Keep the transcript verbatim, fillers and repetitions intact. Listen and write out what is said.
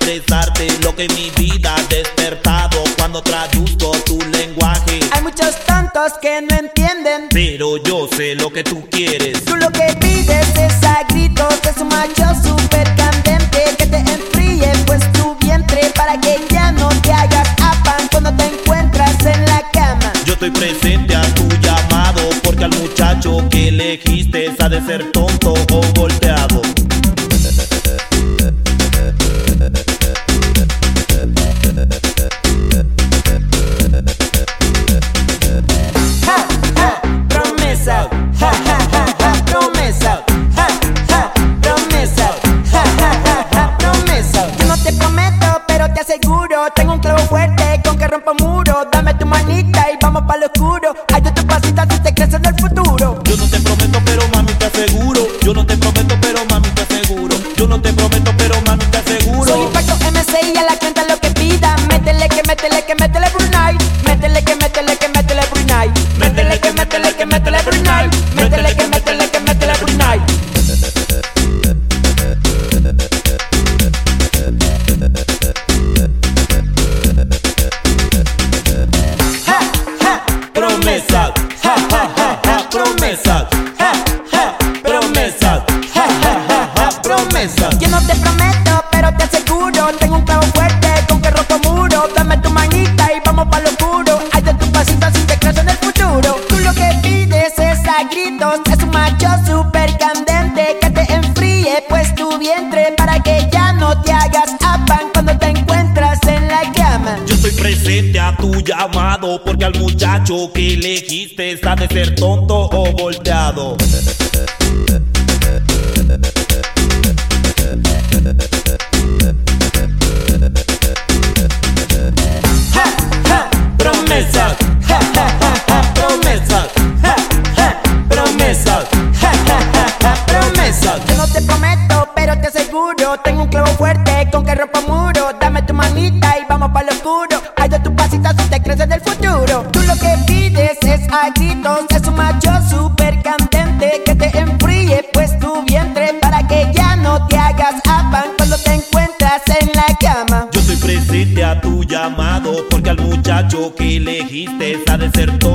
expresarte lo que mi vida ha despertado cuando traduzco tu lenguaje. Hay muchos tontos que no entienden, pero yo sé lo que tú quieres. Tú lo que pides es a gritos, es un macho super candente que te enfríe pues tu vientre para que ya no te hagas afán cuando te encuentras en la cama. Yo estoy presente a tu llamado porque al muchacho que elegiste ha de ser tonto o volteado. Ja, ja, promesa, ja, ja, ja, ja, promesa, ja, ja, promesa, ja, ja, ja, ja, promesa. Yo no te prometo, pero te aseguro, tengo un clavo fuerte con que rompo muro. Dame tu manita y vamos pa' lo oscuro. Hay de tus pasitas si te crees en el futuro. Yo no te prometo, pero mami te aseguro. Yo no te prometo, pero mami te aseguro. Yo no te prometo, pero mami te aseguro. Soy Impacto M C y a la clienta lo que pida. Métele que métele que métele Brunei. Métele que métele que métele Brunei. Métele que métele que métele Brunei. Métele que métele que métele Brunei. Ja, ja, Promesas, ja, ja, ja, ja, promesas, ja, ja, promesas, ja, ja, ja, ja, promesas. yo no te prometo, pero te aseguro, tengo un clavo fuerte con que rompo muro. Dame tu manita y vamos pa' lo oscuro. Hay de tus pasitas si te crees en el futuro. Tú lo que pides es a gritos, es un macho super candente que te enfríe pues tu vientre para que ya no te hagas afán cuando te encuentras en la cama. Yo estoy presente a tu llamado porque al muchacho que elegiste ha de ser tonto o volteado. Ja, ja, Promesas, ja, ja, ja, ja, promesas, ja, ja, promesas, ja, ja, ja, ja, promesas. yo no te prometo, pero te aseguro, tengo un clavo fuerte con que rompo muro. Dame tu manita y vamos pa' lo oscuro. Hay de tus pasitas si te crees en el futuro. Tú lo que pides es a gritos, es un macho super candente que te enfríe pues tu vientre para que ya no te hagas afán cuando te encuentras en la cama. Yo estoy presente a tu llamado porque al muchacho que elegiste ha de ser tonto